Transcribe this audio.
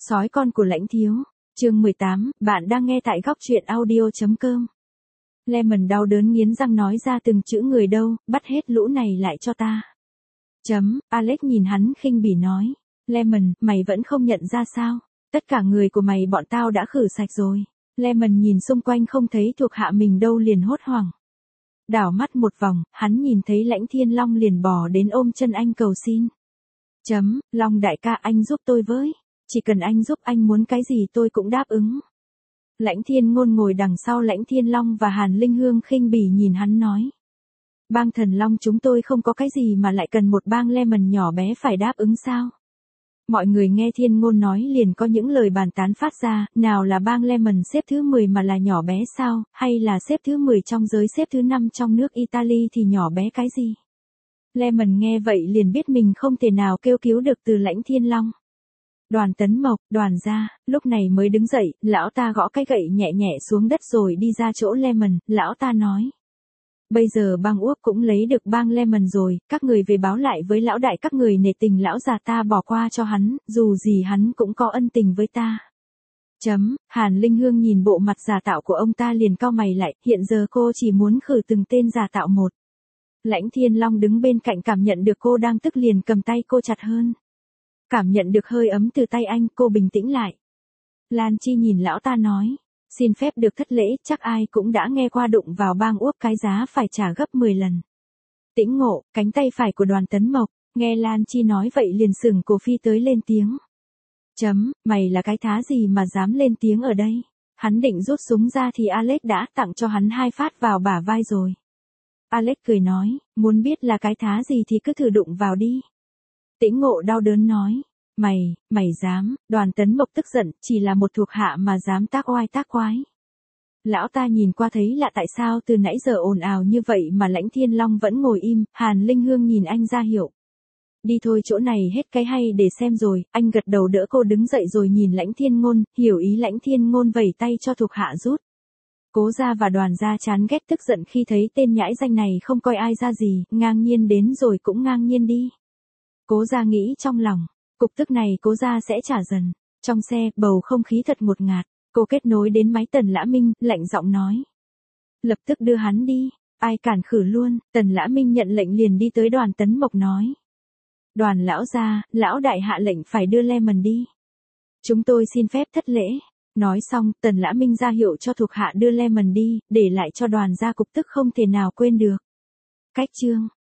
Sói con của Lãnh Thiếu, chương 18, bạn đang nghe tại góc truyện audio.com. Lemon đau đớn nghiến răng nói ra từng chữ người đâu, bắt hết lũ này lại cho ta. Alex nhìn hắn khinh bỉ nói. Lemon, mày vẫn không nhận ra sao? Tất cả người của mày bọn tao đã khử sạch rồi. Lemon nhìn xung quanh không thấy thuộc hạ mình đâu liền hốt hoảng. Đảo mắt một vòng, hắn nhìn thấy Lãnh Thiên Long liền bò đến ôm chân anh cầu xin. Long đại ca anh giúp tôi với. Chỉ cần anh giúp anh muốn cái gì tôi cũng đáp ứng. Lãnh Thiên Ngôn ngồi đằng sau Lãnh Thiên Long và Hàn Linh Hương khinh bỉ nhìn hắn nói. Bang Thần Long chúng tôi không có cái gì mà lại cần một bang Lemon nhỏ bé phải đáp ứng sao? Mọi người nghe Thiên Ngôn nói liền có những lời bàn tán phát ra, nào là bang Lemon xếp thứ 10 mà là nhỏ bé sao, hay là xếp thứ 10 trong giới xếp thứ 5 trong nước Italy thì nhỏ bé cái gì? Lemon nghe vậy liền biết mình không thể nào kêu cứu được từ Lãnh Thiên Long. Đoàn Tấn Mộc, Đoàn gia, lúc này mới đứng dậy, lão ta gõ cái gậy nhẹ nhẹ xuống đất rồi đi ra chỗ Lemon, lão ta nói. Bây giờ bang Úc cũng lấy được bang Lemon rồi, các người về báo lại với lão đại các người nể tình lão già ta bỏ qua cho hắn, dù gì hắn cũng có ân tình với ta. Hàn Linh Hương nhìn bộ mặt giả tạo của ông ta liền cau mày lại, hiện giờ cô chỉ muốn khử từng tên giả tạo một. Lãnh Thiên Long đứng bên cạnh cảm nhận được cô đang tức liền cầm tay cô chặt hơn. Cảm nhận được hơi ấm từ tay anh, cô bình tĩnh lại. Lan Chi nhìn lão ta nói, xin phép được thất lễ, chắc ai cũng đã nghe qua đụng vào bang Úc cái giá phải trả gấp 10 lần. Tĩnh Ngộ, cánh tay phải của Đoàn Tấn Mộc, nghe Lan Chi nói vậy liền sừng cổ phi tới lên tiếng. Mày là cái thá gì mà dám lên tiếng ở đây? Hắn định rút súng ra thì Alex đã tặng cho hắn 2 phát vào bả vai rồi. Alex cười nói, muốn biết là cái thá gì thì cứ thử đụng vào đi. Tĩnh Ngộ đau đớn nói, mày dám, Đoàn Tấn Mộc tức giận, chỉ là một thuộc hạ mà dám tác oai tác quái. Lão ta nhìn qua thấy lạ tại sao từ nãy giờ ồn ào như vậy mà Lãnh Thiên Long vẫn ngồi im, Hàn Linh Hương nhìn anh ra hiệu. Đi thôi chỗ này hết cái hay để xem rồi, anh gật đầu đỡ cô đứng dậy rồi nhìn Lãnh Thiên Ngôn, hiểu ý Lãnh Thiên Ngôn vẩy tay cho thuộc hạ rút. Cố gia và Đoàn gia chán ghét tức giận khi thấy tên nhãi danh này không coi ai ra gì, ngang nhiên đến rồi cũng ngang nhiên đi. Cố gia nghĩ trong lòng, cục tức này cố gia sẽ trả dần. Trong xe, bầu không khí thật ngột ngạt, cô kết nối đến máy Tần Lã Minh, lạnh giọng nói. Lập tức đưa hắn đi, ai cản khử luôn, Tần Lã Minh nhận lệnh liền đi tới Đoàn Tấn Mộc nói. Đoàn lão gia, lão đại hạ lệnh phải đưa Lemon đi. Chúng tôi xin phép thất lễ. Nói xong, Tần Lã Minh ra hiệu cho thuộc hạ đưa Lemon đi, để lại cho Đoàn gia cục tức không thể nào quên được. Cách chương